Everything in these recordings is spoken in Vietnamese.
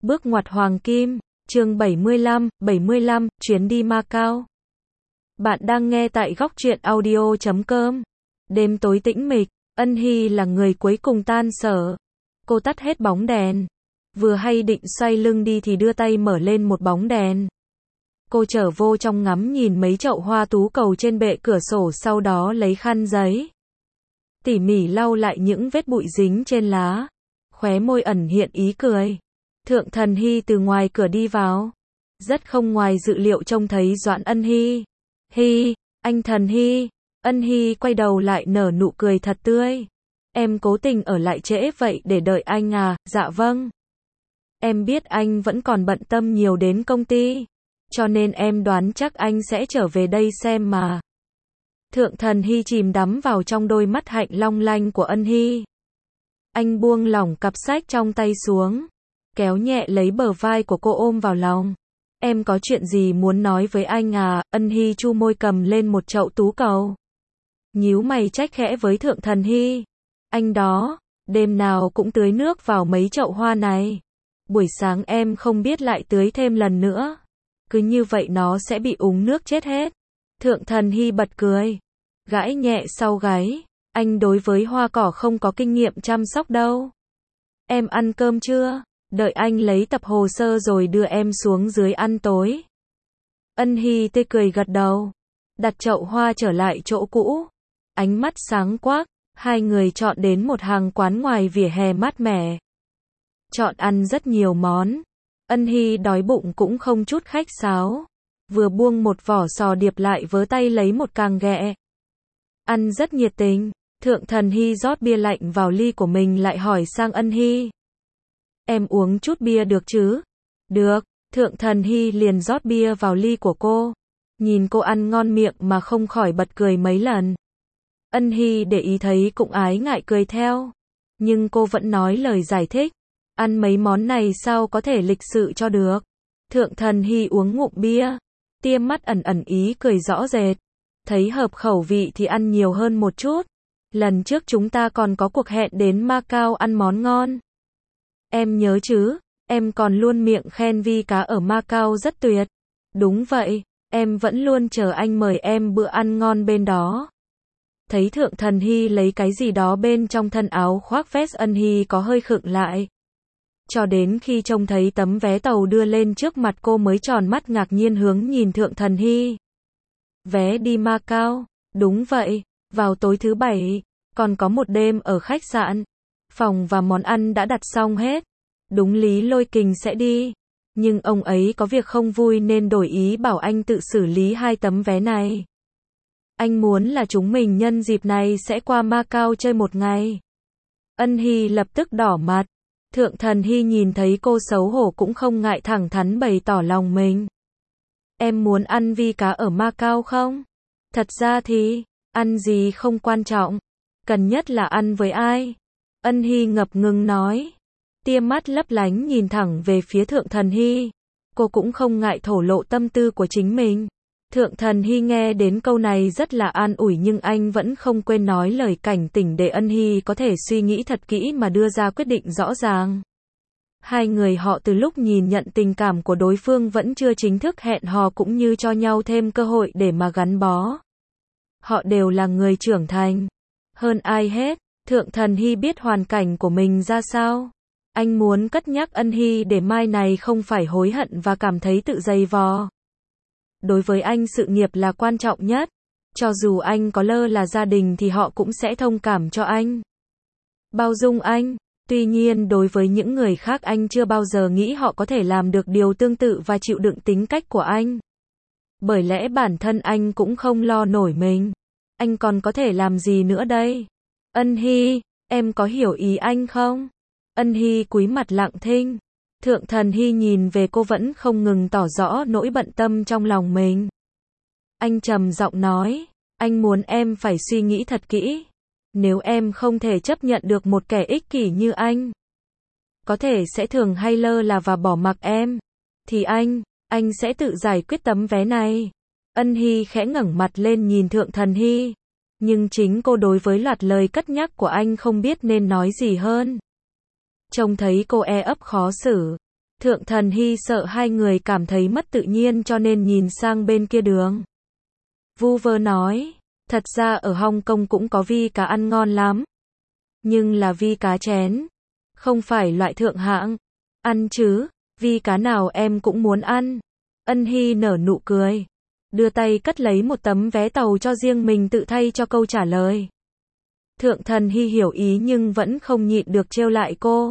Bước ngoặt hoàng kim, chương 75, chuyến đi Macau. Bạn đang nghe tại góc truyện audio.com. Đêm tối tĩnh mịch, Ân Hy là người cuối cùng tan sở. Cô tắt hết bóng đèn. Vừa hay định xoay lưng đi thì đưa tay mở lên một bóng đèn. Cô trở vô trong ngắm nhìn mấy chậu hoa tú cầu trên bệ cửa sổ, sau đó lấy khăn giấy tỉ mỉ lau lại những vết bụi dính trên lá. Khóe môi ẩn hiện ý cười. Thượng Thần Hy từ ngoài cửa đi vào. Rất không ngoài dự liệu trông thấy Doãn Ân Hy. Hy, anh Thần Hy. Ân Hy quay đầu lại nở nụ cười thật tươi. Em cố tình ở lại trễ vậy để đợi anh à? Dạ vâng. Em biết anh vẫn còn bận tâm nhiều đến công ty, cho nên em đoán chắc anh sẽ trở về đây xem mà. Thượng Thần Hy chìm đắm vào trong đôi mắt hạnh long lanh của Ân Hy. Anh buông lỏng cặp sách trong tay xuống, kéo nhẹ lấy bờ vai của cô ôm vào lòng. Em có chuyện gì muốn nói với anh à? Ân Hy chu môi cầm lên một chậu tú cầu. Nhíu mày trách khẽ với Thượng Thần Hy. Anh đó, đêm nào cũng tưới nước vào mấy chậu hoa này. Buổi sáng em không biết lại tưới thêm lần nữa. Cứ như vậy nó sẽ bị úng nước chết hết. Thượng Thần Hy bật cười, gãi nhẹ sau gáy. Anh đối với hoa cỏ không có kinh nghiệm chăm sóc đâu. Em ăn cơm chưa? Đợi anh lấy tập hồ sơ rồi đưa em xuống dưới ăn tối. Ân Hy tươi cười gật đầu, đặt chậu hoa trở lại chỗ cũ. Ánh mắt sáng quắc, hai người chọn đến một hàng quán ngoài vỉa hè mát mẻ. Chọn ăn rất nhiều món. Ân Hy đói bụng cũng không chút khách sáo. Vừa buông một vỏ sò điệp lại vớ tay lấy một càng ghẹ. Ăn rất nhiệt tình. Thượng Thần Hy rót bia lạnh vào ly của mình lại hỏi sang Ân Hy. Em uống chút bia được chứ? Được. Thượng Thần Hy liền rót bia vào ly của cô. Nhìn cô ăn ngon miệng mà không khỏi bật cười mấy lần. Ân Hy để ý thấy cũng ái ngại cười theo. Nhưng cô vẫn nói lời giải thích. Ăn mấy món này sao có thể lịch sự cho được. Thượng Thần Hy uống ngụm bia, tiêm mắt ẩn ẩn ý cười rõ rệt. Thấy hợp khẩu vị thì ăn nhiều hơn một chút. Lần trước chúng ta còn có cuộc hẹn đến Macau ăn món ngon. Em nhớ chứ, em còn luôn miệng khen vi cá ở Macau rất tuyệt. Đúng vậy, em vẫn luôn chờ anh mời em bữa ăn ngon bên đó. Thấy Thượng Thần Hy lấy cái gì đó bên trong thân áo khoác vest, Ân Hy có hơi khựng lại. Cho đến khi trông thấy tấm vé tàu đưa lên trước mặt cô mới tròn mắt ngạc nhiên hướng nhìn Thượng Thần Hy. Vé đi Macau? Đúng vậy, vào tối thứ Bảy, còn có một đêm ở khách sạn. Phòng và món ăn đã đặt xong hết. Đúng lý Lôi Kình sẽ đi, nhưng ông ấy có việc không vui nên đổi ý bảo anh tự xử lý hai tấm vé này. Anh muốn là chúng mình nhân dịp này sẽ qua Macau chơi một ngày. Ân Hy lập tức đỏ mặt. Thượng Thần Hy nhìn thấy cô xấu hổ cũng không ngại thẳng thắn bày tỏ lòng mình. Em muốn ăn vi cá ở Macau không? Thật ra thì, ăn gì không quan trọng. Cần nhất là ăn với ai? Ân Hy ngập ngừng nói. Tia mắt lấp lánh nhìn thẳng về phía Thượng Thần Hy. Cô cũng không ngại thổ lộ tâm tư của chính mình. Thượng Thần Hy nghe đến câu này rất là an ủi, nhưng anh vẫn không quên nói lời cảnh tỉnh để Ân Hy có thể suy nghĩ thật kỹ mà đưa ra quyết định rõ ràng. Hai người họ từ lúc nhìn nhận tình cảm của đối phương vẫn chưa chính thức hẹn hò cũng như cho nhau thêm cơ hội để mà gắn bó. Họ đều là người trưởng thành. Hơn ai hết, Thượng Thần Hy biết hoàn cảnh của mình ra sao. Anh muốn cất nhắc Ân Hy để mai này không phải hối hận và cảm thấy tự dày vò. Đối với anh sự nghiệp là quan trọng nhất. Cho dù anh có lơ là gia đình thì họ cũng sẽ thông cảm cho anh, bao dung anh. Tuy nhiên đối với những người khác anh chưa bao giờ nghĩ họ có thể làm được điều tương tự và chịu đựng tính cách của anh. Bởi lẽ bản thân anh cũng không lo nổi mình. Anh còn có thể làm gì nữa đây? Ân Hy, em có hiểu ý anh không? Ân Hy cúi mặt lặng thinh. Thượng Thần Hy nhìn về cô vẫn không ngừng tỏ rõ nỗi bận tâm trong lòng mình. Anh trầm giọng nói, anh muốn em phải suy nghĩ thật kỹ. Nếu em không thể chấp nhận được một kẻ ích kỷ như anh, có thể sẽ thường hay lơ là và bỏ mặc em, thì anh sẽ tự giải quyết tấm vé này. Ân Hy khẽ ngẩng mặt lên nhìn Thượng Thần Hy. Nhưng chính cô đối với loạt lời cất nhắc của anh không biết nên nói gì hơn. Trông thấy cô e ấp khó xử, Thượng Thần Hy sợ hai người cảm thấy mất tự nhiên cho nên nhìn sang bên kia đường. Vu vơ nói, thật ra ở Hong Kong cũng có vi cá ăn ngon lắm. Nhưng là vi cá chén, không phải loại thượng hạng. Ăn chứ, vi cá nào em cũng muốn ăn. Ân Hy nở nụ cười, đưa tay cất lấy một tấm vé tàu cho riêng mình tự thay cho câu trả lời. Thượng Thần Hy hiểu ý nhưng vẫn không nhịn được trêu lại cô.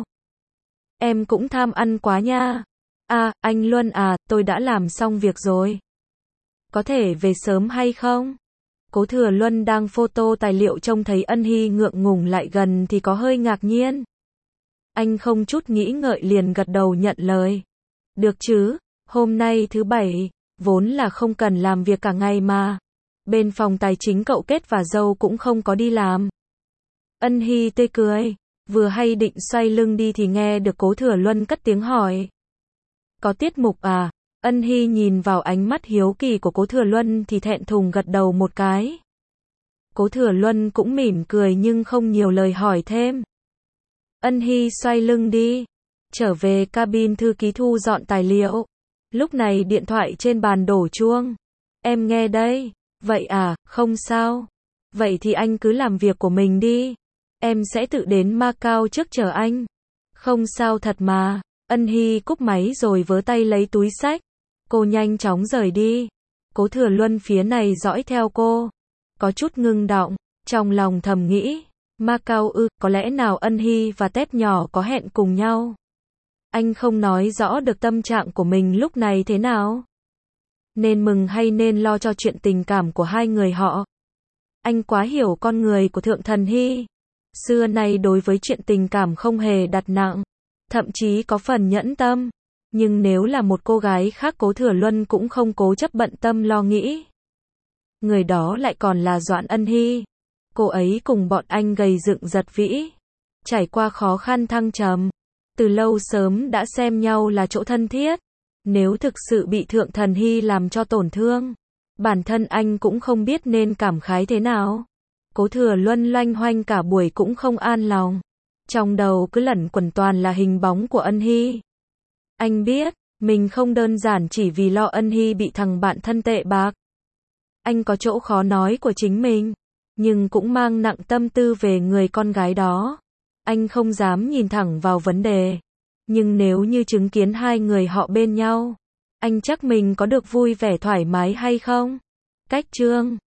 Em cũng tham ăn quá nha. À, anh Luân à, tôi đã làm xong việc rồi. Có thể về sớm hay không? Cố Thừa Luân đang photo tài liệu trông thấy Ân Hy ngượng ngùng lại gần thì có hơi ngạc nhiên. Anh không chút nghĩ ngợi liền gật đầu nhận lời. Được chứ, hôm nay thứ bảy, vốn là không cần làm việc cả ngày mà. Bên phòng tài chính cậu Kết và dâu cũng không có đi làm. Ân Hy tươi cười, vừa hay định xoay lưng đi thì nghe được Cố Thừa Luân cất tiếng hỏi. Có tiết mục à? Ân Hy nhìn vào ánh mắt hiếu kỳ của Cố Thừa Luân thì thẹn thùng gật đầu một cái. Cố Thừa Luân cũng mỉm cười nhưng không nhiều lời hỏi thêm. Ân Hy xoay lưng đi, trở về cabin thư ký thu dọn tài liệu. Lúc này điện thoại trên bàn đổ chuông. Em nghe đây. Vậy à, không sao. Vậy thì anh cứ làm việc của mình đi. Em sẽ tự đến Macau trước chờ anh. Không sao thật mà. Ân Hy cúp máy rồi vớ tay lấy túi xách. Cô nhanh chóng rời đi. Cố Thừa Luân phía này dõi theo cô. Có chút ngưng động, trong lòng thầm nghĩ. Macau có lẽ nào Ân Hy và Tép nhỏ có hẹn cùng nhau. Anh không nói rõ được tâm trạng của mình lúc này thế nào. Nên mừng hay nên lo cho chuyện tình cảm của hai người họ. Anh quá hiểu con người của Thượng Thần Hy. Xưa nay đối với chuyện tình cảm không hề đặt nặng. Thậm chí có phần nhẫn tâm. Nhưng nếu là một cô gái khác Cố Thừa Luân cũng không cố chấp bận tâm lo nghĩ. Người đó lại còn là Doãn Ân Hy. Cô ấy cùng bọn anh gầy dựng giật vĩ. Trải qua khó khăn thăng trầm. Từ lâu sớm đã xem nhau là chỗ thân thiết. Nếu thực sự bị Thượng Thần Hy làm cho tổn thương, bản thân anh cũng không biết nên cảm khái thế nào. Cố Thừa Luân loanh hoanh cả buổi cũng không an lòng. Trong đầu cứ lẩn quẩn toàn là hình bóng của Ân Hy. Anh biết, mình không đơn giản chỉ vì lo Ân Hy bị thằng bạn thân tệ bạc. Anh có chỗ khó nói của chính mình, nhưng cũng mang nặng tâm tư về người con gái đó. Anh không dám nhìn thẳng vào vấn đề. Nhưng nếu như chứng kiến hai người họ bên nhau, anh chắc mình có được vui vẻ thoải mái hay không? Cách chương